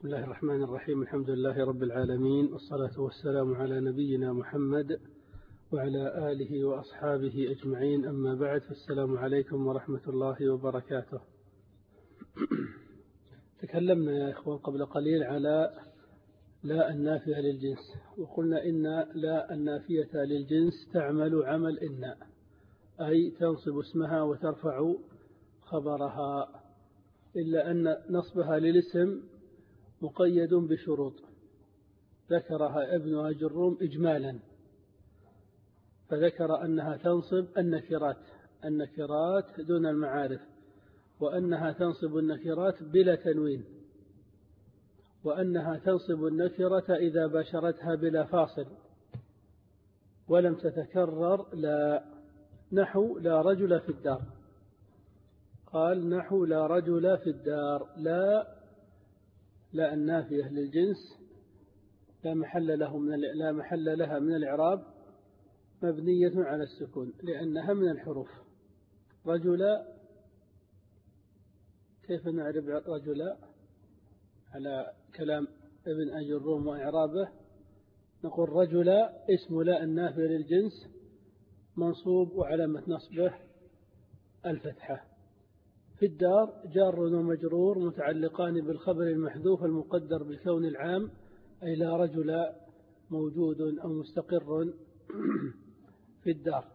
بسم الله الرحمن الرحيم. الحمد لله رب العالمين، والصلاة والسلام على نبينا محمد وعلى آله وأصحابه أجمعين، أما بعد، فالسلام عليكم ورحمة الله وبركاته. تكلمنا يا إخوان قبل قليل على لا النافية للجنس، وقلنا إن لا النافية للجنس تعمل عمل إن، أي تنصب اسمها وترفع خبرها، إلا أن نصبها للاسم مقيد بشروط ذكرها ابن أجروم إجمالا، فذكر أنها تنصب النكرات دون المعارف، وأنها تنصب النكرات بلا تنوين، وأنها تنصب النكرة إذا باشرتها بلا فاصل ولم تتكرر. لا نحو لا رجل في الدار، قال نحو لا رجل في الدار. لا النافية للجنس لا محل لها من الإعراب، مبنية على السكون لأنها من الحروف. رجل، كيف نعرف رجل على كلام ابن أجروم وإعرابه؟ نقول رجل اسم لا النافية للجنس منصوب وعلامة نصبه الفتحة. في الدار جار ومجرور متعلقان بالخبر المحذوف المقدر بالكون العام، أي لا رجل موجود أو مستقر في الدار.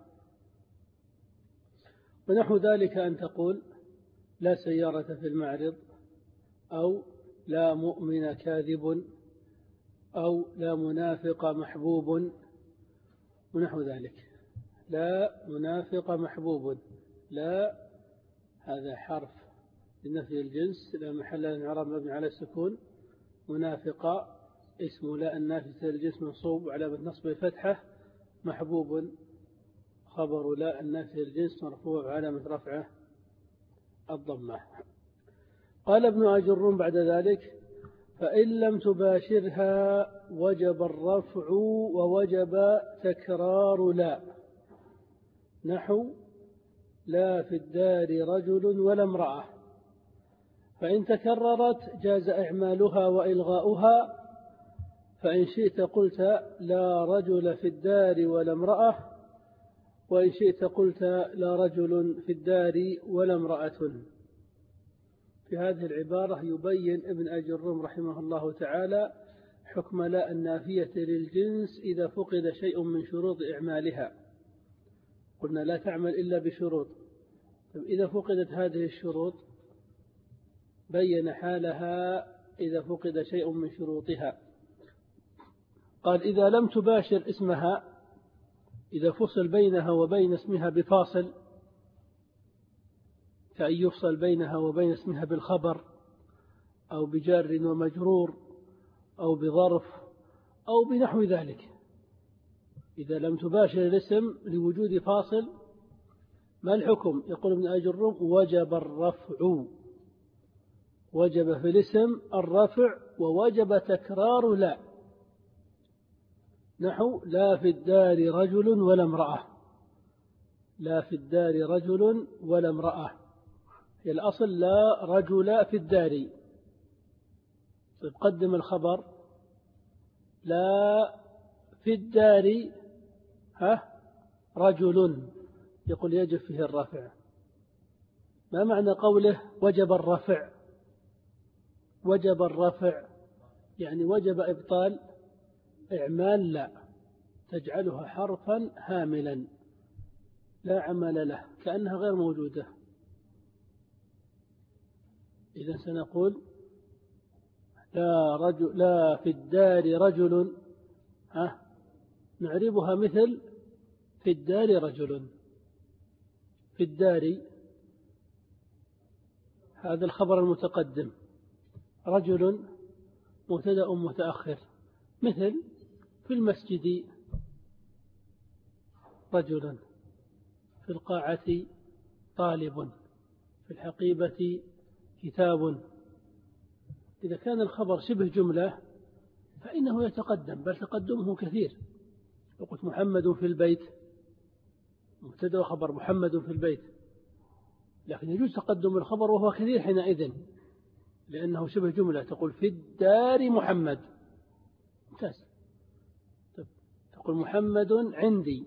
ونحو ذلك أن تقول لا سيارة في المعرض، أو لا مؤمن كاذب، أو لا منافق محبوب، ونحو ذلك. لا منافق محبوب، لا هذا حرف لنفي الجنس لا محل له من الإعراب مبني على السكون. منافق اسم لا النافية للجنس منصوب على نصب الفتحة. محبوب خبر لا النافية للجنس مرفوع علامة رفعه الضمة. قال ابن أجروم بعد ذلك: فإن لم تباشرها وجب الرفع ووجب تكرار لا، نحو لا في الدار رجل ولا امرأة، فإن تكررت جاز إعمالها وإلغاؤها، فإن شئت قلت لا رجل في الدار ولا امرأة، وإن شئت قلت لا رجل في الدار ولا امرأة. في هذه العبارة يبين ابن أجروم رحمه الله تعالى حكم لا النافية للجنس إذا فقد شيء من شروط إعمالها. قلنا لا تعمل إلا بشروط، إذا فقدت هذه الشروط بين حالها إذا فقد شيء من شروطها. قال: إذا لم تباشر اسمها، إذا فصل بينها وبين اسمها بفاصل، كأن يفصل بينها وبين اسمها بالخبر أو بجار ومجرور أو بظرف أو بنحو ذلك. إذا لم تباشر الاسم لوجود فاصل، ما الحكم؟ يقول ابن أجروم: وجب الرفع، وجب في الاسم الرفع ووجب تكرار لا، نحو لا في الدار رجل ولا امرأة. لا في الدار رجل ولا امرأة، هي الأصل لا رجل في الدار. طيب قدم الخبر لا في الدار رجل، يقول يجب فيه الرفع. ما معنى قوله وجب الرفع؟ وجب الرفع يعني وجب إبطال إعمال لا، تجعلها حرفا هاملا لا عمل له، كأنها غير موجودة. إذا سنقول لا في الدار رجل، نعربها مثل في الدار رجل. في الدار هذا الخبر المتقدم، رجل مبتدأ متأخر، مثل في المسجد رجل، في القاعة طالب، في الحقيبة كتاب. إذا كان الخبر شبه جملة فإنه يتقدم، بل تقدمه كثير. وقلت محمد في البيت، مبتدأ خبر محمد في البيت، لكن يجوز تقدم الخبر وهو كثير حينئذ، لأنه شبه جملة. تقول في الدار محمد، ممتاز. تقول محمد عندي،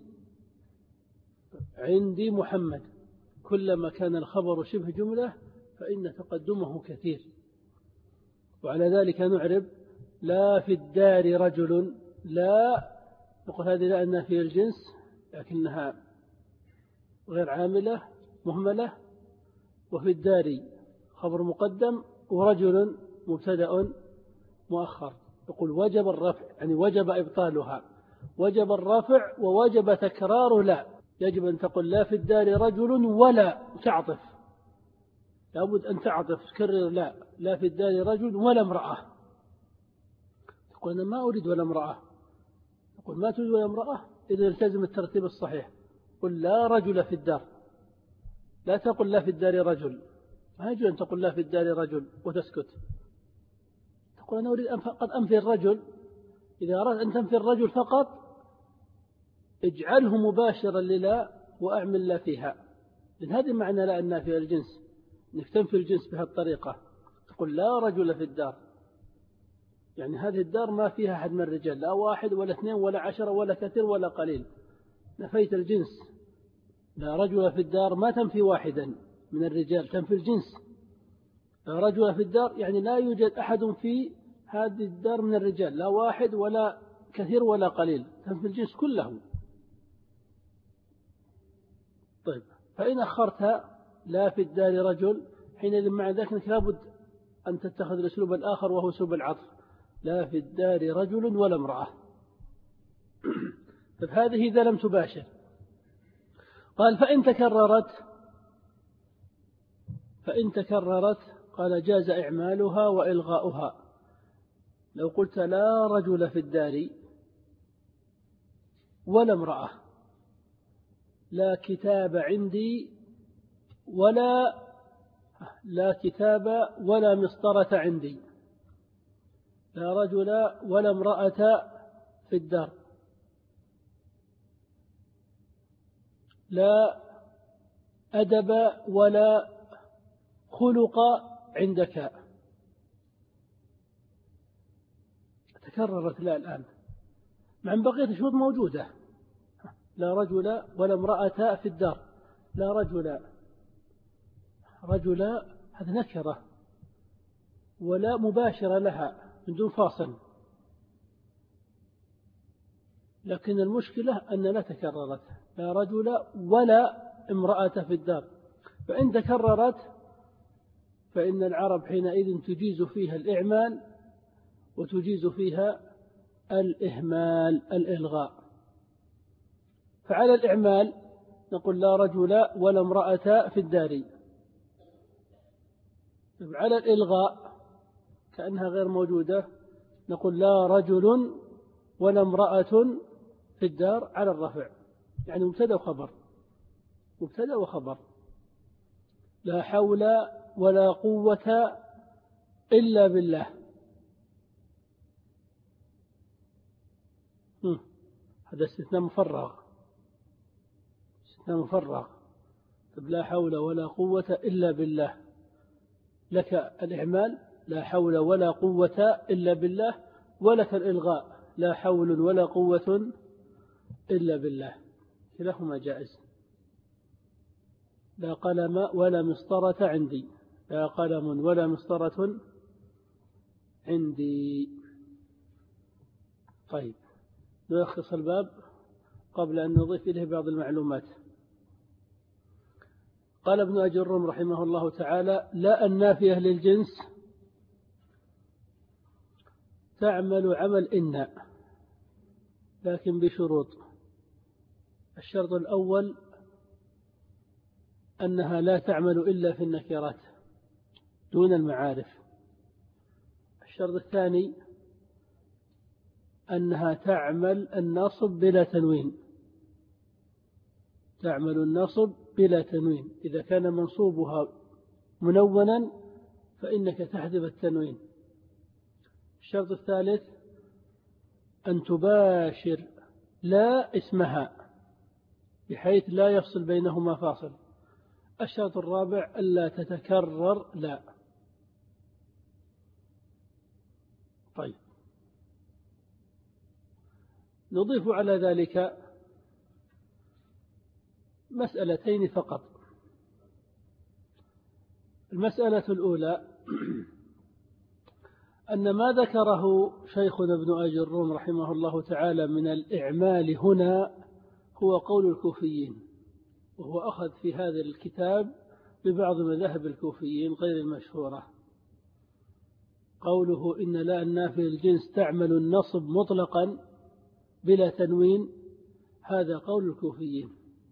عندي محمد. كلما كان الخبر شبه جملة فإن تقدمه كثير. وعلى ذلك نعرب لا في الدار رجل، لا نقول هذه لا النافية الجنس لكنها غير عاملة مهملة، وفي الدار خبر مقدم، ورجل مبتدأ مؤخر. يقول وجب الرفع، يعني وجب إبطالها، وجب الرفع ووجب تكرار لا. يجب أن تقول لا في الدار رجل ولا تعطف، لابد أن تعطف تكرر لا في الدار رجل ولا امرأة. تقول أنا ما أريد ولا امرأة، تقول ما تريد ولا امرأة، إذا التزم الترتيب الصحيح. قل لا رجل في الدار، لا تقل لا في الدار رجل. ما يجوز أن تقول لا في الدار رجل وتسكت. تقول أنا أريد فقط أنفي الرجل. إذا أردت أن تنفي الرجل فقط اجعله مباشرا للا وأعمل لا فيها، لأن هذه معنى لا النافية الجنس، أنك تنفي الجنس بهذه الطريقة. تقول لا رجل في الدار، يعني هذه الدار ما فيها أحد من الرجال، لا واحد ولا اثنين ولا 10 ولا كثير ولا قليل، نفيت الجنس. لا رجل في الدار ما تنفي واحدا من الرجال، تنفي الجنس. لا رجل في الدار يعني لا يوجد أحد في هذه الدار من الرجال، لا واحد ولا كثير ولا قليل، تنفي الجنس كله. طيب، فإن أخرتها لا في الدار رجل، حينئذ مع ذلك لابد أن تتخذ الأسلوب الآخر وهو أسلوب العطف، لا في الدار رجل ولا امرأة. فهذه إذا لم تباشر. قال فإن تكررت قال جاز إعمالها وإلغاؤها. لو قلت لا رجل في الدار ولا امرأة، لا كتاب عندي لا كتاب ولا مسطرة عندي، لا رجل ولا امرأة في الدار، لا أدب ولا خلق عندك. تكررت لا الآن مع بقية الشروط موجودة. لا رجل ولا امرأة في الدار، لا رجل هذا نكرة ولا مباشرة لها من دون فاصل، لكن المشكلة أن لا تكررت، لا رجل ولا امرأة في الدار. فإن تكررت فإن العرب حينئذ تجيز فيها الإعمال وتجيز فيها الإهمال الإلغاء. فعلى الإعمال نقول لا رجل ولا امرأة في الدار. على الإلغاء كأنها غير موجودة نقول لا رجل ولا امرأة في الدار على الرفع، يعني مبتدأ وخبر. لا حول ولا قوة إلا بالله. هذا استثناء مفرغ. طب لا حول ولا قوة إلا بالله، لك الإعمال لا حول ولا قوة إلا بالله، ولك الإلغاء لا حول ولا قوة إلا بالله، كلاهما جائز. لا قلم ولا مسطرة عندي، لا قلم ولا مسطرة عندي. طيب، نلخص الباب قبل أن نضيف إليه بعض المعلومات. قال ابن أجرم رحمه الله تعالى: لا النافية للجنس تعمل عمل إن، لكن بشروط. الشرط الأول أنها لا تعمل إلا في النكرات دون المعارف. الشرط الثاني أنها تعمل النصب بلا تنوين، تعمل النصب بلا تنوين. إذا كان منصوبها منونا فإنك تحذف التنوين. الشرط الثالث أن تباشر لا اسمها بحيث لا يفصل بينهما فاصل. الشرط الرابع ألا تتكرر لا. طيب، نضيف على ذلك مسألتين فقط. المسألة الأولى أن ما ذكره شيخنا ابن أجرون رحمه الله تعالى من الإعمال هنا هو قول الكوفيين، وهو أخذ في هذا الكتاب ببعض مذاهب الكوفيين غير المشهورة. قوله إن لا النافية للجنس تعمل النصب مطلقا بلا تنوين، هذا قول الكوفيين.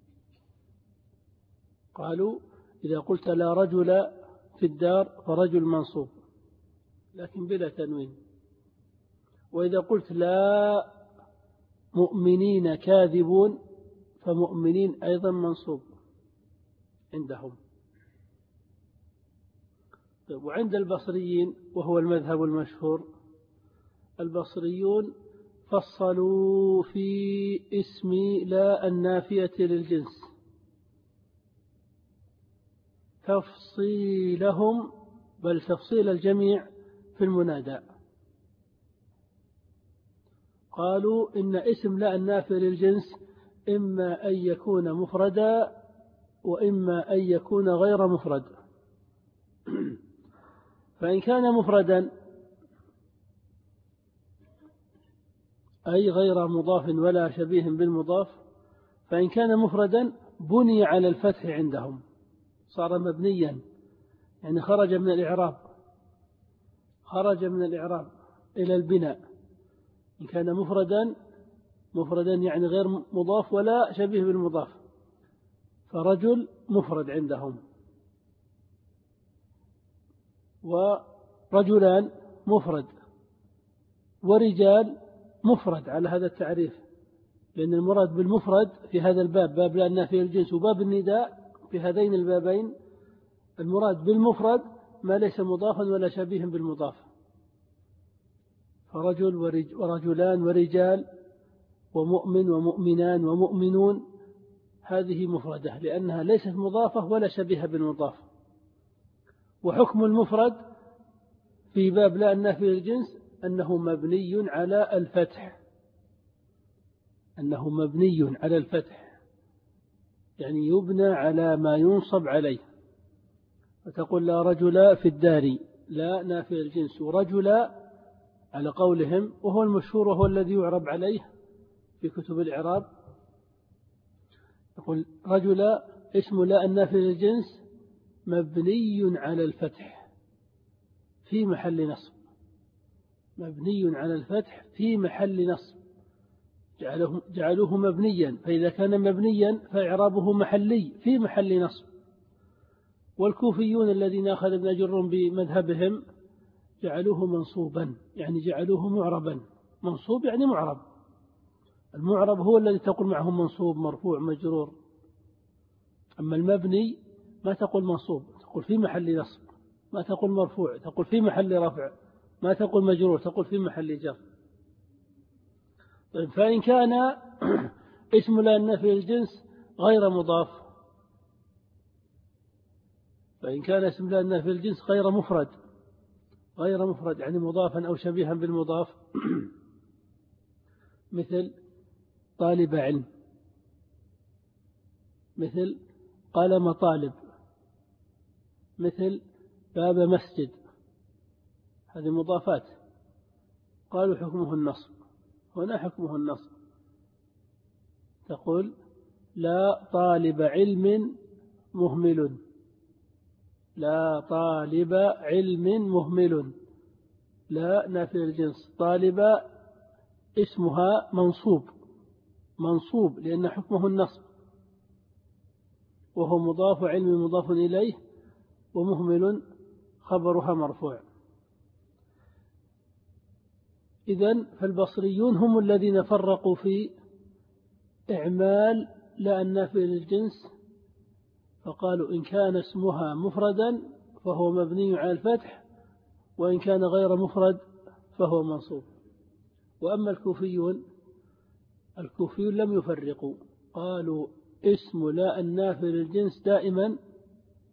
قالوا إذا قلت لا رجل في الدار فرجل منصوب لكن بلا تنوين، وإذا قلت لا مؤمنين كاذبون فمؤمنين أيضا منصوب عندهم. وعند البصريين وهو المذهب المشهور، البصريون فصلوا في اسم لا النافية للجنس تفصيلهم، بل تفصيل الجميع في المنادى. قالوا إن اسم لا النافية للجنس إما أن يكون مفردا وإما أن يكون غير مفرد. فإن كان مفردا أي غير مضاف ولا شبيه بالمضاف، فإن كان مفردا بني على الفتح عندهم، صار مبنيا، يعني خرج من الإعراب إلى البناء. إن كان مفردا يعني غير مضاف ولا شبيه بالمضاف، فرجل مفرد عندهم، ورجلان مفرد، ورجال مفرد على هذا التعريف، لأن المراد بالمفرد في هذا الباب، باب لا النافية للجنس وباب النداء، في هذين البابين المراد بالمفرد ما ليس مضافا ولا شبيه بالمضاف. فرجل ورجلان ورجال ومؤمن ومؤمنان ومؤمنون، هذه مفردة لأنها ليست مضافة ولا شبيه بالمضاف. وحكم المفرد في باب لا النافية للجنس أنه مبني على الفتح، يعني يبنى على ما ينصب عليه. فتقول لا رجل في الدار، لا نافية للجنس، ورجل على قولهم وهو المشهور وهو الذي يعرب عليه في كتب الإعراب، يقول رجل اسم لا النافية للجنس مبني على الفتح في محل نصب، مبني على الفتح في محل نصب، جعلوه مبنيا، فإذا كان مبنيا فإعرابه محلي في محل نصب. والكوفيون الذين أخذ ابن أجرون بمذهبهم جعلوه منصوبا، يعني جعلوه معربا. منصوب يعني معرب، المعرب هو الذي تقول معه منصوب مرفوع مجرور. أما المبني ما تقول منصوب، تقول في محل نصب، ما تقول مرفوع تقول في محل رفع، ما تقول مجرور تقول في محل جر. فإن كان اسم لا النافية للجنس غير مضاف، فإن كان اسم لا النافية للجنس غير مفرد يعني مضافا أو شبيها بالمضاف، مثل طالب علم، مثل قلم طالب، مثل باب مسجد، هذه مضافات. قالوا حكمه النصب، هنا حكمه النصب. تقول لا طالب علم مهمل، لا طالب علم مهمل، لا نافية الجنس. طالب اسمها منصوب لأن حكمه النصب، وهو مضاف، علم مضاف إليه، ومهمل خبرها مرفوع. إذن فالبصريون هم الذين فرقوا في إعمال لا النافية للجنس، فقالوا إن كان اسمها مفردا فهو مبني على الفتح، وإن كان غير مفرد فهو منصوب. وأما الكوفيون لم يفرقوا، قالوا اسم لا النافية للجنس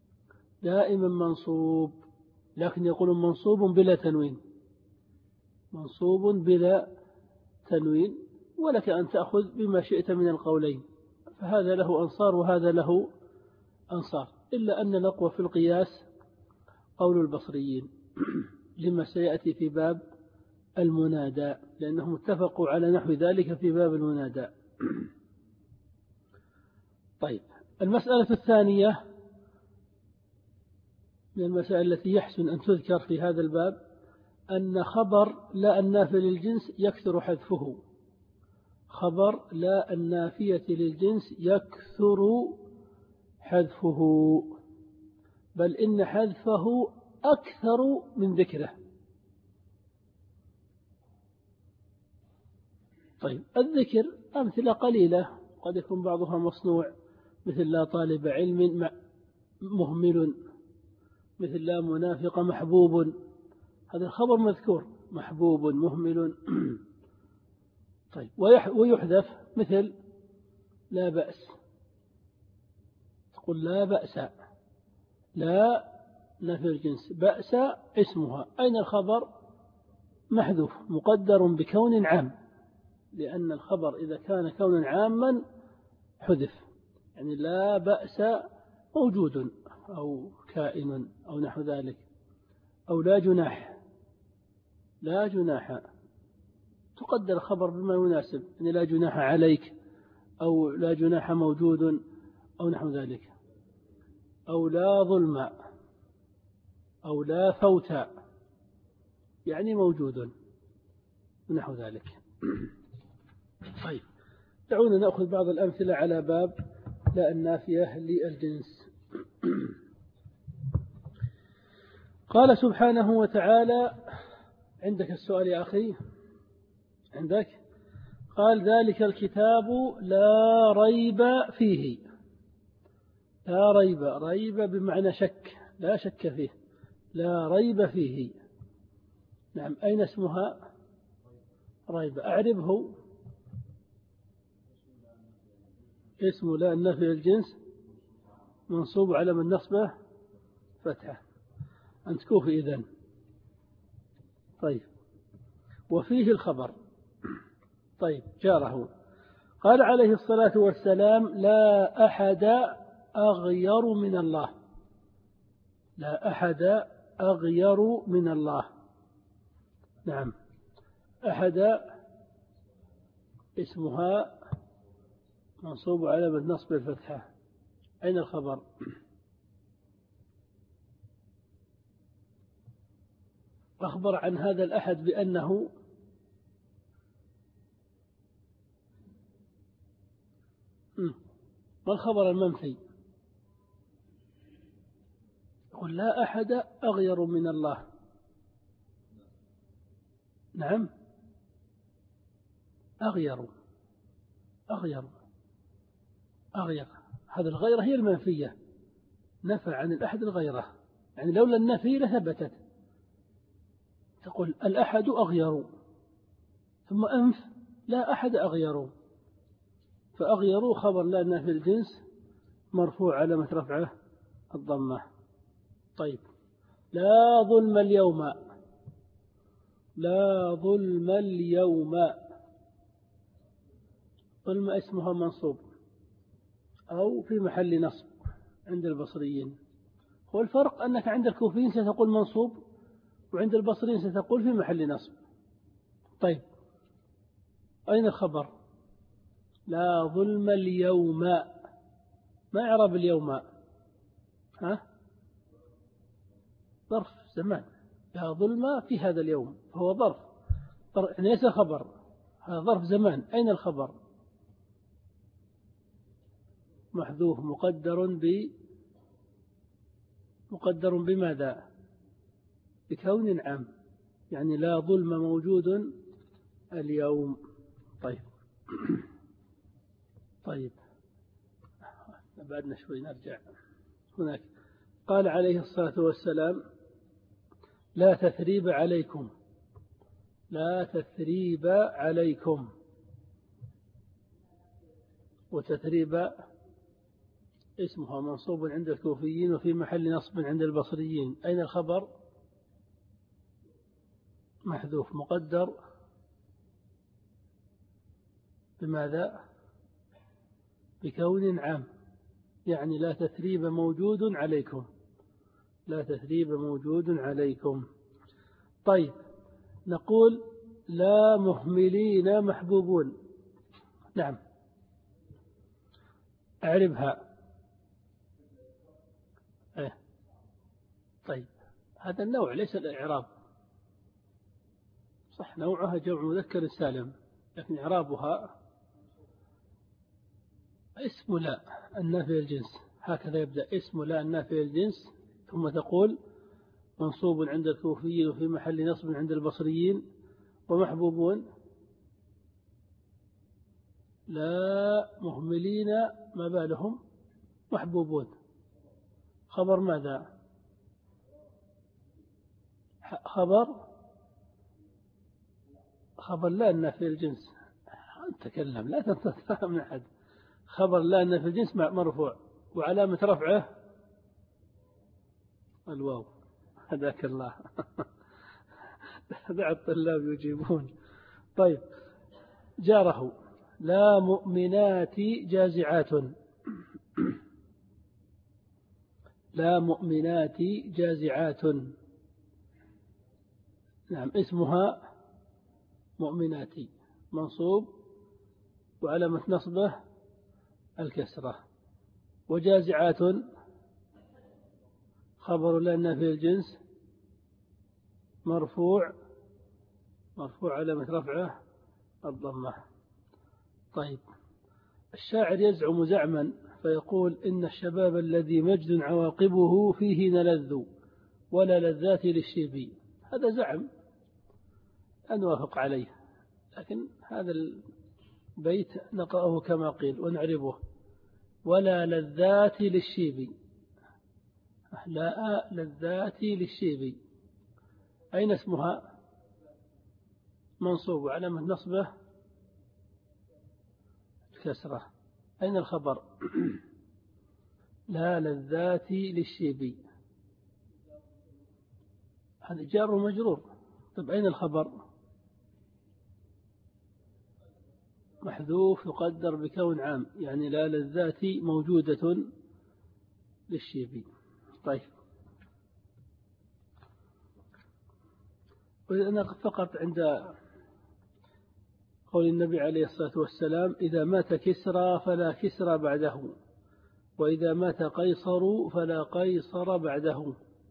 دائما منصوب، لكن يقولون منصوب بلا تنوين، منصوب بلا تنوين، ولك أن تأخذ بما شئت من القولين، فهذا له أنصار وهذا له أنصار، إلا أن الأقوى في القياس قول البصريين لما سيأتي في باب المنادى، لأنهم اتفقوا على نحو ذلك في باب المنادى. طيب، المسألة الثانية من المسائل التي يحسن أن تذكر في هذا الباب أن خبر لا النافي للجنس يكثر حذفه. خبر لا النافية للجنس يكثر حذفه، بل إن حذفه أكثر من ذكره. طيب، الذكر أمثلة قليلة قد يكون بعضها مصنوع، مثل لا طالب علم مهمل، مثل لا منافق محبوب، هذا الخبر مذكور، محبوب مهمل. طيب، ويحذف مثل لا بأس، تقول لا بأس، لا نفي الجنس، بأس اسمها، أين الخبر؟ محذوف مقدر بكون عام، لأن الخبر إذا كان كونا عاما حذف، يعني لا بأس موجود أو كائن أو نحو ذلك، أو لا جناح، لا جناح تقدر الخبر بما يناسب، يعني لا جناح عليك، أو لا جناح موجود أو نحو ذلك، أو لا ظلم، أو لا فوت، يعني موجود ونحو ذلك. طيب، دعونا نأخذ بعض الأمثلة على باب لا النافية للجنس. قال سبحانه وتعالى، عندك السؤال يا أخي؟ عندك؟ قال ذلك الكتاب لا ريب فيه. لا ريب، ريب بمعنى شك، لا شك فيه، لا ريب فيه. نعم، أين اسمها؟ ريب، أعربه. اسم لا النافي الجنس منصوب على من نصبه فتحة، أنت كوفي إذن. طيب، وفيه الخبر. طيب، جاره. قال عليه الصلاة والسلام لا أحد أغير من الله. لا أحد أغير من الله. نعم، أحد اسمها منصوب على من نصب الفتحة، أين الخبر؟ أخبر عن هذا الأحد بأنه ما الخبر المنفي؟ يقول لا أحد أغير من الله. نعم، أغير، أغير، أغير، هذا الغيرة هي المنفية، نفى عن الأحد الغيرة، يعني لولا النفي لثبتت. تقول الأحد أغير، ثم أنف لا أحد أغير، فأغيروا خبر لا نافي الجنس مرفوع علامة رفعه الضمة. طيب، لا ظلم اليوم. لا ظلم اليوم، ظلم اسمها منصوب أو في محل نصب عند البصريين. هو الفرق أنك عند الكوفيين ستقول منصوب، وعند البصريين ستقول في محل نصب. طيب، أين الخبر؟ لا ظلم اليوم، ما إعراب اليوم؟ ها؟ ظرف زمان، لا ظلم في هذا اليوم، فهو ظرف يعني ليس خبر، هذا ظرف زمان. أين الخبر؟ محذوف مقدر بماذا؟ بكون عام، يعني لا ظلم موجود اليوم. طيب طيب، بعدنا شوي نرجع. هناك قال عليه الصلاة والسلام لا تثريب عليكم. لا تثريب عليكم، وتثريب اسمها منصوب عند الكوفيين وفي محل نصب عند البصريين. أين الخبر؟ محذوف مقدر بماذا؟ بكون عام، يعني لا تثريب موجود عليكم، لا تثريب موجود عليكم. طيب نقول لا مهملين محبوبون. نعم أعربها. طيب هذا النوع ليس الإعراب، صح نوعها جمع مذكر سالم، لكن إعرابها اسم لا النافي الجنس، هكذا يبدأ اسم لا النافي الجنس، ثم تقول منصوب عند الكوفيين وفي محل نصب عند البصريين، ومحبوبون لا مهملين ما بالهم محبوبون. خبر ماذا؟ خبر لا النافي الجنس، تكلم لا تتفهم من أحد. خبر لا النافي الجنس مرفوع وعلامة رفعه الواو. هداك الله. دع الطلاب يجيبون. طيب جاره لا مؤمنات جازعات، لا مؤمنات جازعات. نعم اسمها مؤمنات منصوب وعلامة نصبه الكسرة، وجازعات خبر لنا في الجنس مرفوع علامة رفعه الضمة. طيب الشاعر يزعم زعما فيقول إن الشباب الذي مجد عواقبه فيه نلذ ولا لذات للشيب. هذا زعم أن نوافق عليه، لكن هذا البيت نقرأه كما قيل ونعربه ولا لذات للشيب، لا لذات للشيب. أين اسمها؟ منصوب علامة نصبه الكسرة. أين الخبر؟ لا لذات للشيب، هذا جار ومجرور. طيب أين الخبر؟ محذوف يقدر بكون عام، يعني لا لذات موجودة للشيب. طيب أنا فقط عند قول النبي عليه الصلاة والسلام إذا مات كسرى فلا كسرى بعده، وإذا مات قيصر فلا قيصر بعده.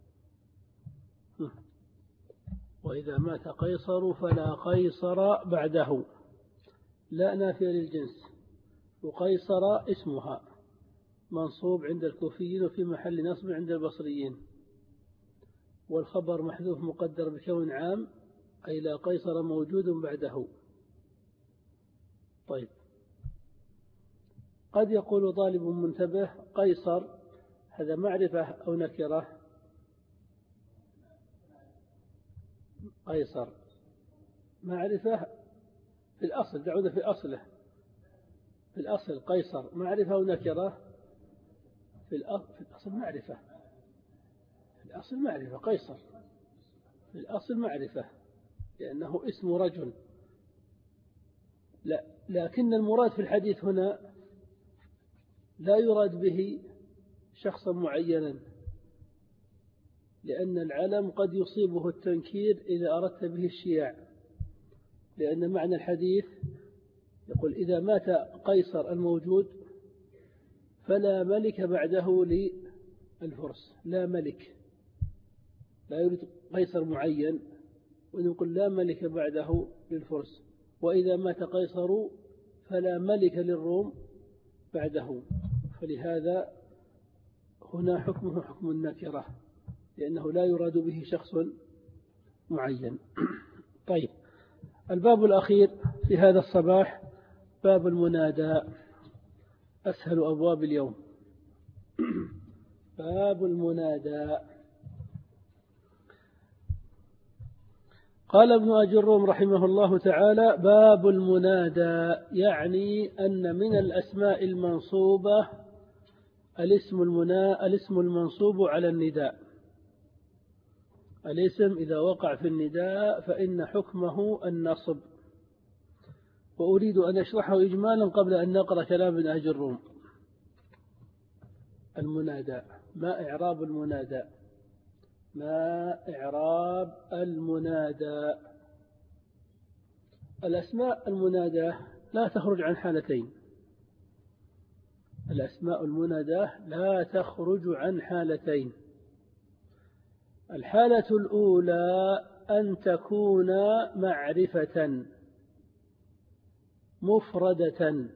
وإذا مات قيصر فلا قيصر بعده، لا نافية للجنس، وقيصر اسمها منصوب عند الكوفيين وفي محل نصب عند البصريين، والخبر محذوف مقدر بكون عام أي لا قيصر موجود بعده. طيب قد يقول طالب منتبه قيصر هذا معرفة أو نكرة؟ قيصر معرفة في الأصل، دعونا في أصله، في الأصل قيصر معرفة أو نكرة؟ في الأصل معرفة، في الأصل معرفة قيصر، في الأصل معرفة لأنه اسم رجل. لا لكن المراد في الحديث هنا لا يراد به شخصا معينا، لأن العلم قد يصيبه التنكير إذا أردت به الشياع، لأن معنى الحديث يقول إذا مات قيصر الموجود فلا ملك بعده للفرس، لا ملك، لا يريد قيصر معين، ونقول لا ملك بعده للفرس. وإذا مات قيصر فلا ملك للروم بعده، فلهذا هنا حكمه حكم النكرة لأنه لا يراد به شخص معين. طيب الباب الأخير في هذا الصباح باب المنادى، أسهل أبواب اليوم. باب المنادى. قال ابن أجروم رحمه الله تعالى باب المنادى، يعني أن من الأسماء المنصوبة الاسم المنصوب على النداء، الاسم إذا وقع في النداء فإن حكمه النصب. وأريد أن أشرحه إجمالا قبل أن نقرأ كلام ابن أجروم. المنادى، ما إعراب المنادى؟ ما إعراب المنادى؟ الأسماء المنادى لا تخرج عن حالتين. الأسماء المنادى لا تخرج عن حالتين. الحالة الأولى أن تكون معرفة مفردة.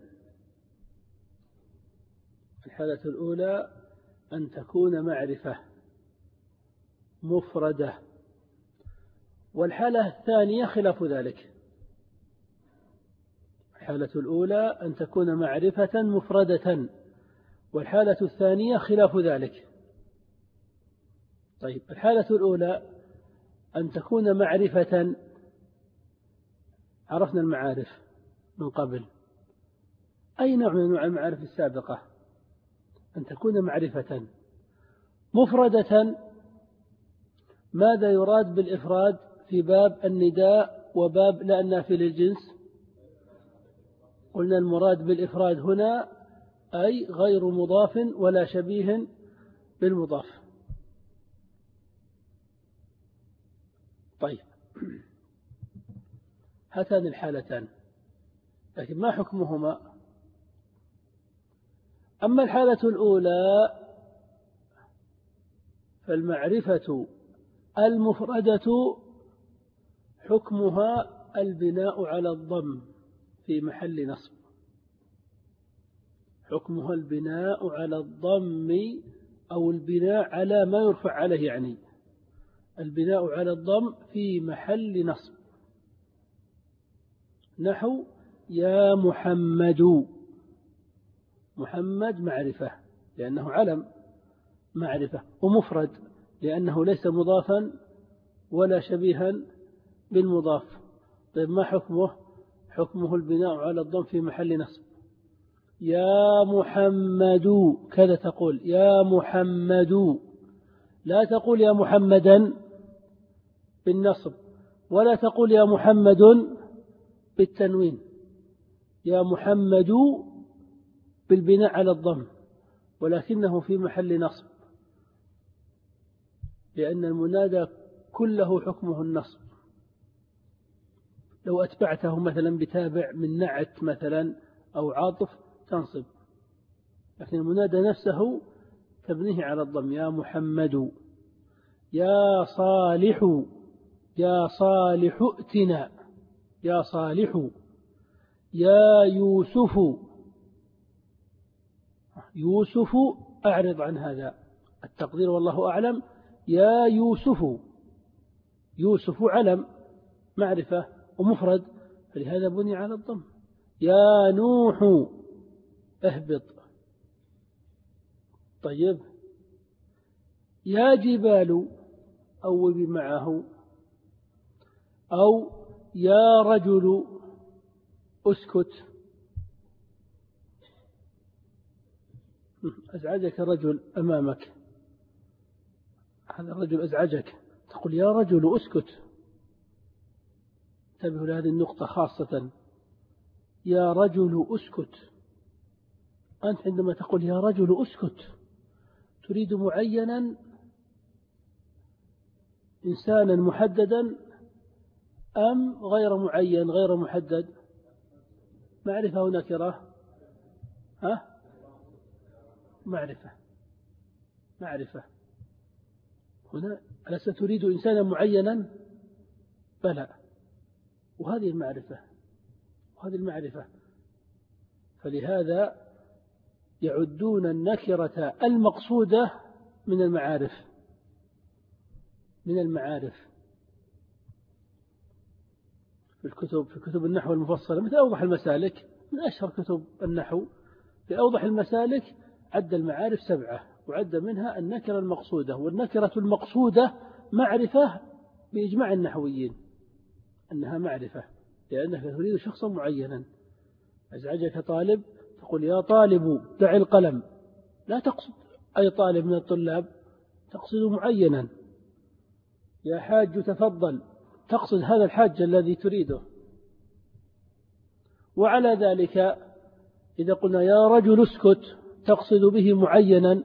الحالة الأولى أن تكون معرفة مفردة. والحالة الثانية خلاف ذلك. الحالة الأولى أن تكون معرفة مفردة، والحالة الثانية خلاف ذلك. طيب، الحالة الأولى أن تكون معرفة، عرفنا المعارف من قبل. أي نوع من أنواع المعارف السابقة؟ أن تكون معرفة مفردة. ماذا يراد بالإفراد في باب النداء وباب لا النافي للجنس؟ قلنا المراد بالإفراد هنا أي غير مضاف ولا شبيه بالمضاف. طيب، هاتان الحالتان، لكن ما حكمهما؟ أما الحالة الأولى فالمعرفة المفردة حكمها البناء على الضم في محل نصب. حكمها البناء على الضم أو البناء على ما يرفع عليه، يعني البناء على الضم في محل نصب. نحو يا محمد. محمد معرفة لأنه علم معرفة، ومفرد لأنه ليس مضافا ولا شبيها بالمضاف. طيب، ما حكمه؟ حكمه البناء على الضم في محل نصب. يا محمد، كذا تقول يا محمد، لا تقول يا محمدا بالنصب، ولا تقول يا محمد بالتنوين. يا محمد بالبناء على الضم، ولكنه في محل نصب، لأن المنادى كله حكمه النصب. لو أتبعته مثلا بتابع من نعت مثلا أو عاطف تنصب، لكن المنادى نفسه تبنيه على الضم. يا محمد، يا صالح، يا صالح ائتنا، يا صالح. يا يوسف، يوسف أعرض عن هذا التقدير والله أعلم. يا يوسف، يوسف علم معرفة ومفرد، فلهذا بني على الضم. يا نوح اهبط. طيب، يا جبال أوبي معه، أو يا رجل اسكت. أزعجك رجل أمامك، هذا الرجل أزعجك، تقول يا رجل اسكت. انتبهوا لهذه النقطة خاصة، يا رجل اسكت. أنت عندما تقول يا رجل اسكت تريد معينا، إنسانا محددا، أم غير معين غير محدد؟ معرفة ونكرة؟ معرفة. معرفة هنا ألست تريد إنسانا معينا؟ بلى، وهذه المعرفة، وهذه المعرفة. فلهذا يعدون النكرة المقصودة من المعارف، من المعارف في كتب النحو المفصلة، مثل أوضح المسالك، من أشهر كتب النحو. في أوضح المسالك عد المعارف 7، وعد منها النكرة المقصودة. والنكرة المقصودة معرفة بإجماع النحويين أنها معرفة، لأنك تريد شخصا معينا. أزعجك طالب تقول يا طالب دع القلم، لا تقصد أي طالب من الطلاب، تقصد معينا. يا حاج تفضل، تقصد هذا الحاج الذي تريده. وعلى ذلك إذا قلنا يا رجل اسكت تقصد به معينا،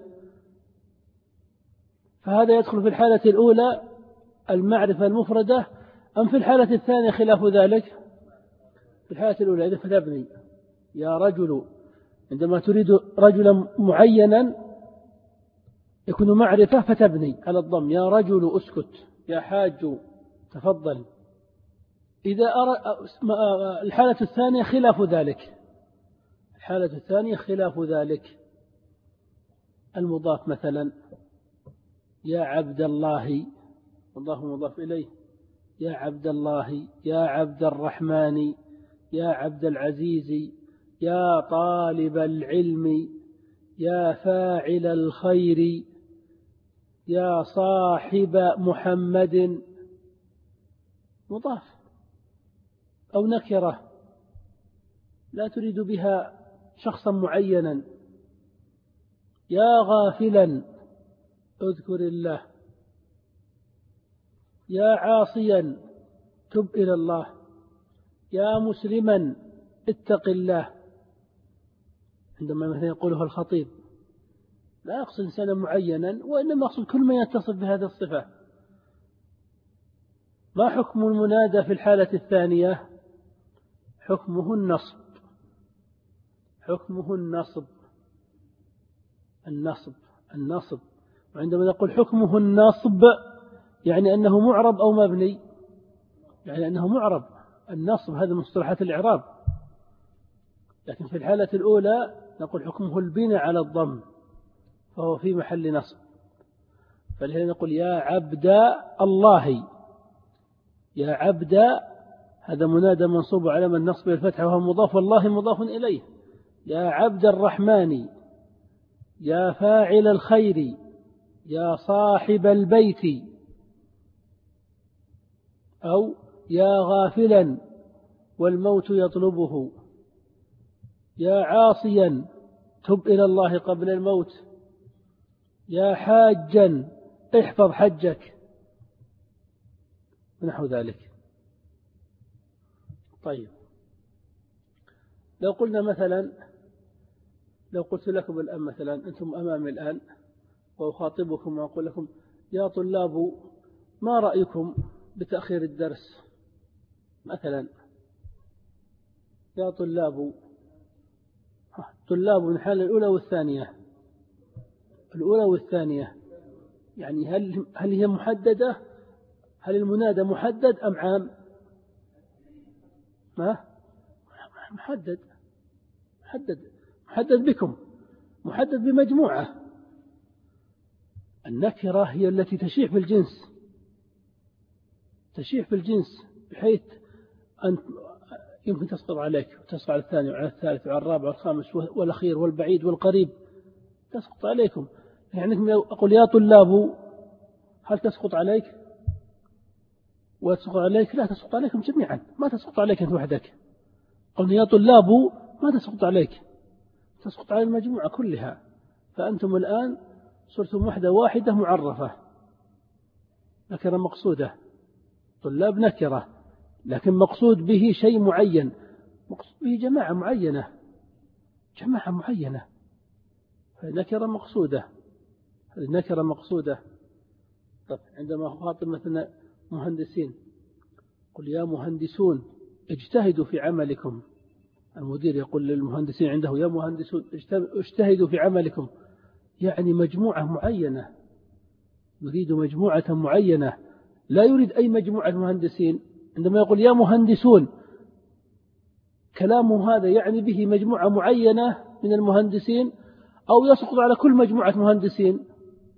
فهذا يدخل في الحالة الأولى المعرفة المفردة، أم في الحالة الثانية خلاف ذلك؟ في الحالة الأولى إذا فتبني يا رجل، عندما تريد رجلا معينا يكون معرفة فتبني على الضم، يا رجل اسكت، يا حاج تفضل. إذا الحالة الثانية خلاف ذلك، الحالة الثانية خلاف ذلك، المضاف مثلا يا عبد الله، والله مضاف إليه، يا عبد الله، يا عبد الرحمن، يا عبد العزيز، يا طالب العلم، يا فاعل الخير، يا صاحب محمد، مضاف أو نكرة لا تريد بها شخصا معينا. يا غافلا اذكر الله، يا عاصيا تب إلى الله، يا مسلما اتق الله. عندما مثلا يقوله الخطيب لا يقصد إنسانا معينا، وإنما يقصد كل من يتصف بهذه الصفة. ما حكم المنادى في الحالة الثانية؟ حكمه النصب، حكمه النصب، النصب. وعندما نقول حكمه النصب يعني أنه معرب أو مبني، يعني أنه معرب. النصب هذا مصطلحات الإعراب، لكن في الحالة الأولى نقول حكمه البناء على الضم، فهو في محل نصب. فلهذا نقول يا عبد الله، يا عبد هذا منادى منصوب على من نصب الفتح وهو مضاف، والله مضاف إليه. يا عبد الرحمن، يا فاعل الخير، يا صاحب البيت، أو يا غافلا والموت يطلبه، يا عاصيا تب إلى الله قبل الموت، يا حاجا احفظ حجك، ونحو ذلك. طيب لو قلنا مثلا، لو قلت لكم الآن مثلا أنتم أمامي الآن وأخاطبكم وأقول لكم يا طلاب ما رأيكم بتأخير الدرس مثلا، يا طلاب من الحالة الأولى والثانية، الأولى والثانية يعني هل هي محددة؟ هل المنادى محدد أم عام؟ ما محدد، محدد بكم، محدد بمجموعة. النكرة هي التي تشيع في الجنس، تشيع في الجنس بحيث أن يمكن تسقط عليك وتسقط على الثاني وعلى الثالث وعلى الرابع والخامس والأخير والبعيد والقريب، تسقط عليكم. يعني لو أقول يا طلاب هل تسقط عليك وتسقط عليك؟ لا، تسقط عليكم جميعا، ما تسقط عليك أنت وحدك. قلنا يا طلاب ما تسقط عليك، تسقط على المجموعة كلها. فأنتم الآن صرتم وحدة واحدة معرفة، نكرة مقصودة، طلاب نكرة، لكن مقصود به شيء معين، مقصود به جماعة معينة، جماعة معينة، نكرة مقصودة، هذه نكرة مقصودة. طب عندما أخاطب مثلا مهندسين قل يا مهندسون اجتهدوا في عملكم، المدير يقول للمهندسين عنده يا مهندسون اجتهدوا في عملكم، يعني مجموعة معينة، يريد مجموعة معينة، لا يريد أي مجموعة مهندسين. عندما يقول يا مهندسون كلامه هذا يعني به مجموعة معينة من المهندسين أو يسقط على كل مجموعة مهندسين؟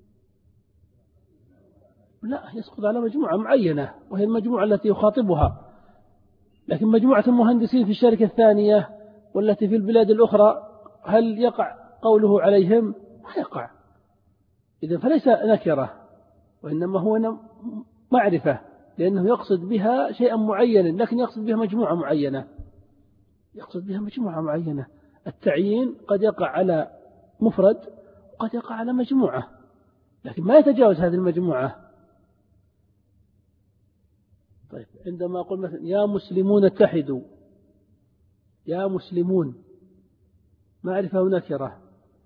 لا، يسقط على مجموعة معينة وهي المجموعة التي يخاطبها. لكن مجموعة المهندسين في الشركة الثانية والتي في البلاد الأخرى هل يقع قوله عليهم؟ ما يقع. إذن فليس نكرة، وإنما هو معرفة، لأنه يقصد بها شيئا معينا، لكن يقصد بها مجموعة معينة، يقصد بها مجموعة معينة. التعيين قد يقع على مفرد وقد يقع على مجموعة، لكن ما يتجاوز هذه المجموعة. طيب عندما أقول مثلا يا مسلمون اتحدوا، يا مسلمون، معرفة ونكرة،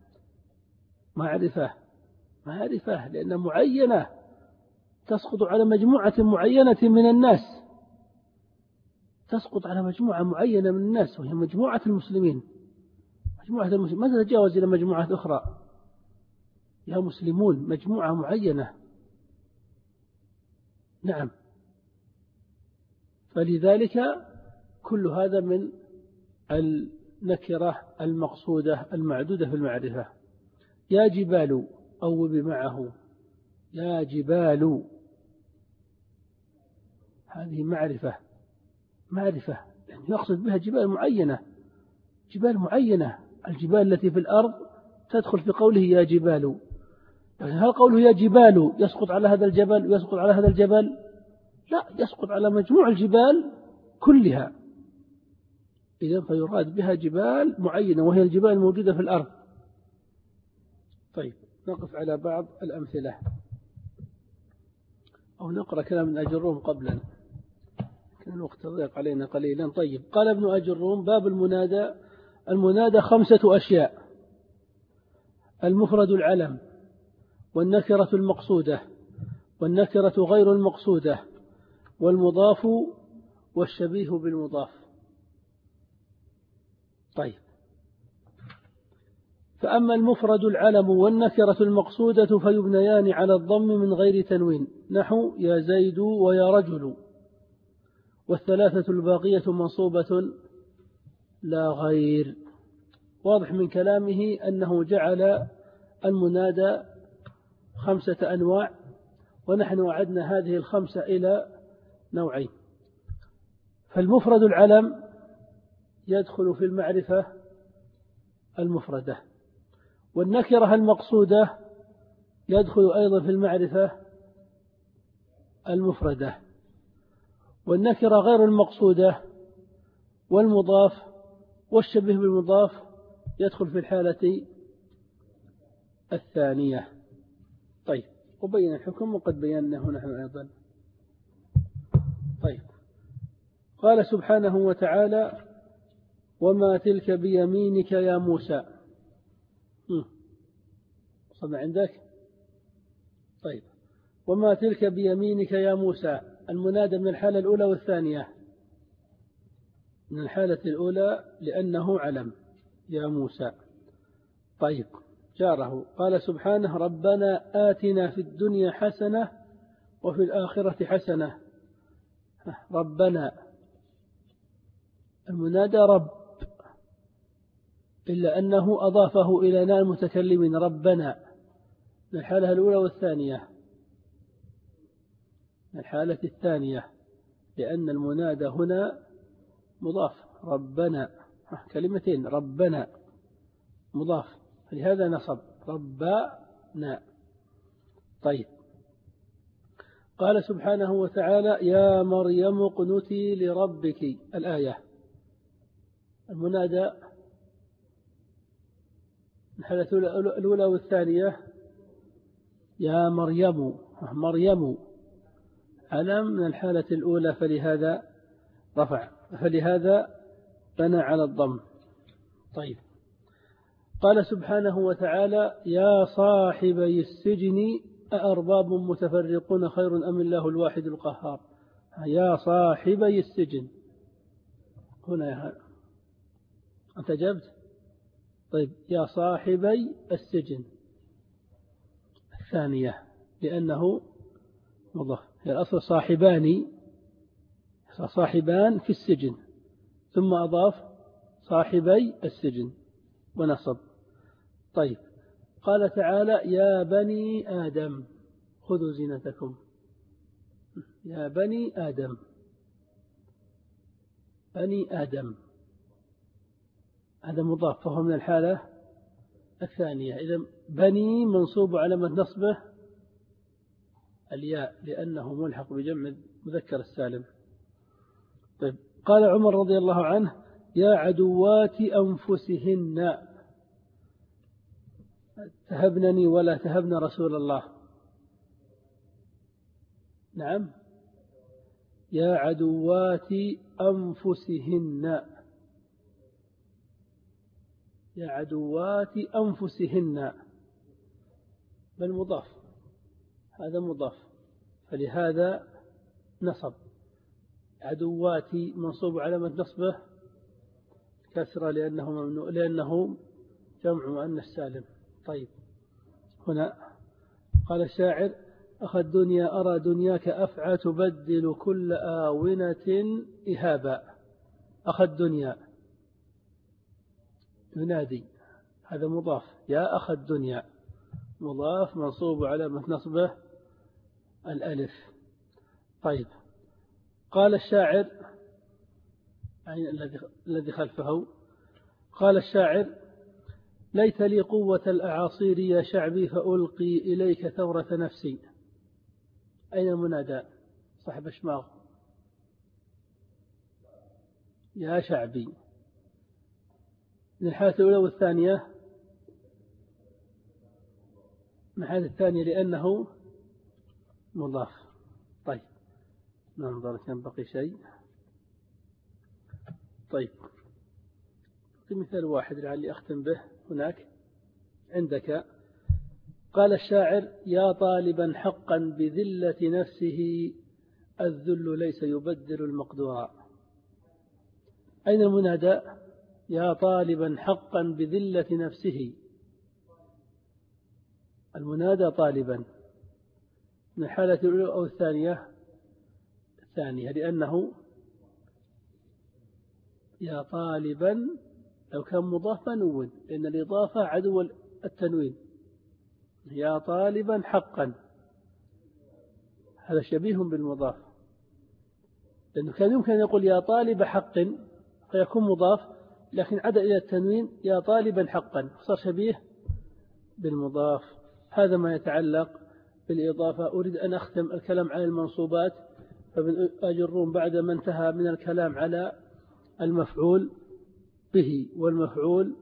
معرفة لأن معينة تسقط على مجموعة معينة من الناس، تسقط على مجموعة معينة من الناس وهي مجموعة المسلمين. ماذا تتجاوز إلى مجموعة أخرى؟ يا مسلمون مجموعة معينة. نعم. فلذلك كل هذا من النكرة المقصودة المعدودة في المعرفة. يا جبال أوبي معه، يا جبال، هذه معرفة يعني يقصد بها جبال معينة، الجبال التي في الأرض تدخل في قوله يا جبال. يعني هل قوله يا جبال يسقط على هذا الجبل ويسقط على هذا الجبل؟ لا، يسقط على مجموع الجبال كلها. إذن فيراد بها جبال معينة وهي الجبال الموجودة في الأرض. طيب نقف على بعض الأمثلة أو نقرأ كلام ابن أجروم قبلا، كان الوقت ضيق علينا قليلا. طيب قال ابن أجروم باب المنادى 5 أشياء: المفرد العلم، والنكرة المقصودة، والنكرة غير المقصودة، والمضاف، والشبيه بالمضاف. طيب فأما المفرد العلم والنكرة المقصودة فيبنيان على الضم من غير تنوين، نحو يا زيد ويا رجل، والثلاثة الباقية منصوبة لا غير. واضح من كلامه أنه جعل المنادى 5 أنواع، ونحن أعدنا هذه ال5 إلى نوعين. فالمفرد العلم يدخل في المعرفة المفردة، والنكرة المقصودة يدخل أيضا في المعرفة المفردة، والنكرة غير المقصودة، والمضاف، والشبيه بالمضاف يدخل في الحالة الثانية. طيب وبين الحكم وقد بيناه نحن أيضا. طيب قال سبحانه وتعالى وما تلك بيمينك يا موسى. صدق عندك؟ طيب وما تلك بيمينك يا موسى، المنادى من الحالة الأولى والثانية. من الحالة الأولى لأنه علم يا موسى. طيب جاره قال سبحانه ربنا آتنا في الدنيا حسنة وفي الآخرة حسنة. ربنا المنادى رب، إلا أنه أضافه إلى ناء المتكلمين ربنا. من الحالة الأولى والثانية، من الحالة الثانية، لأن المنادى هنا مضاف. ربنا كلمتين، ربنا مضاف، لهذا نصب ربنا. طيب قال سبحانه وتعالى يا مريم اقنتي لربك، الآية. المنادى الحالة الأولى والثانية يا مريم، مريم علم من الحالة الأولى، فلهذا رفع، فلهذا بنى على الضم. طيب قال سبحانه وتعالى يا صاحبي السجن أأرباب متفرقون خير أم الله الواحد القهار. يا صاحبي السجن هنا أنت جبت. طيب يا صاحبي السجن الثانية لأنه مضاف، هي الأصل صاحبان في السجن، ثم أضاف صاحبي السجن ونصب. طيب قال تعالى يا بني آدم خذوا زينتكم. يا بني آدم، بني آدم هذا مضاف فهو من الحالة الثانية. إذن بني منصوب علامة نصبه الياء لأنه ملحق بجمع مذكر السالم. طيب قال عمر رضي الله عنه يا عدوات أنفسهن تهبنني ولا تهبن رسول الله. نعم يا عدوات أنفسهن، يا عدوات أنفسهن، بل مضاف، هذا مضاف، فلهذا نصب. عدوات منصوب علامة نصبه كسرة لأنه جمع مؤنث سالم. طيب، هنا قال الشاعر: أخ الدنيا أرى دنياك أفعى تبدل كل آونة إهابا. أخ الدنيا ينادي، هذا مضاف، يا أخ الدنيا مضاف منصوب علامة نصبه الألف. طيب، قال الشاعر الذي خلفه، قال الشاعر: ليت لي قوة الأعاصير يا شعبي فألقي إليك ثورة نفسي. أين المنادى؟ صاحب شماغ، يا شعبي، من الحالة الأولى والثانية، من الحالة الثانية لأنه مضاف. طيب، ننظر كم بقي شيء. طيب، في مثال واحد لعلي أختم به هناك عندك. قال الشاعر: يا طالبا حقا بذلة نفسه الذل ليس يبدل المقدورا. أين المنادى؟ يا طالبا حقا بذلة نفسه، المنادى طالبا، من الحالة الأولى أو الثانية؟ الثانية، لأنه يا طالبا لو كان مضافا نون، لأن الإضافة عدو التنوين. يا طالبا حقا، هذا شبيه بالمضاف، لأنه كان يمكن أن يقول يا طالب حق فيكون مضاف، لكن عاد إلى التنوين يا طالبا حقا صار شبيه بالمضاف. هذا ما يتعلق بالإضافة. أريد أن أختم الكلام على المنصوبات، فمن أجرون بعد ما انتهى من الكلام على المفعول به والمفعول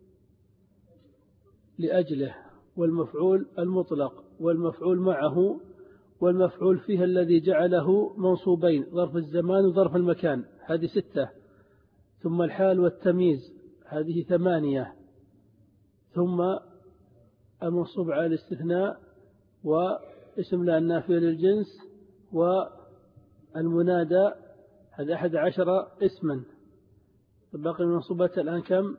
لأجله والمفعول المطلق والمفعول معه والمفعول فيه الذي جعله منصوبين، ظرف الزمان وظرف المكان، هذه 6. ثم الحال والتمييز، هذه 8. ثم المنصوب على الاستثناء واسم لا النافية للجنس والمنادى، هذا 11 اسما. باقي المنصوبات الآن كم؟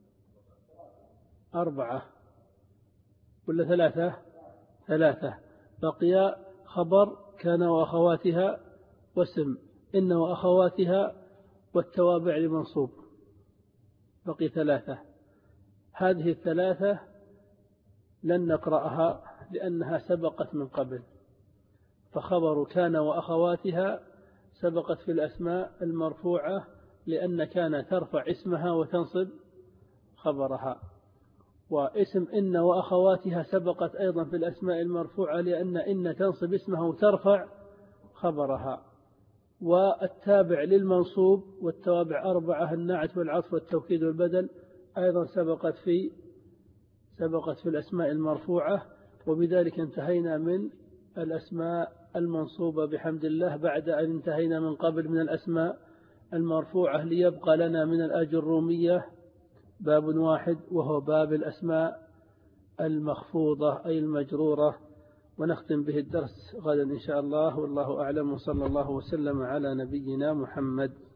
4 ولا 3؟ بقي خبر كان وأخواتها واسم إن وأخواتها والتوابع لمنصوب، بقي 3. هذه 3 لن نقرأها لأنها سبقت من قبل، فخبر كان وأخواتها سبقت في الأسماء المرفوعة لأن كان ترفع اسمها وتنصب خبرها، واسم إن وأخواتها سبقت أيضا في الأسماء المرفوعة لأن إن تنصب اسمها وترفع خبرها. والتابع للمنصوب والتوابع 4 النعت والعطف والتوكيد والبدل أيضا سبقت في الأسماء المرفوعة. وبذلك انتهينا من الأسماء المنصوبة بحمد الله بعد أن انتهينا من قبل من الأسماء المرفوعة. ليبقى لنا من الأجرومية باب واحد، وهو باب الأسماء المخفوضة أي المجرورة، ونختم به الدرس غدا إن شاء الله. والله أعلم، وصلى الله وسلم على نبينا محمد.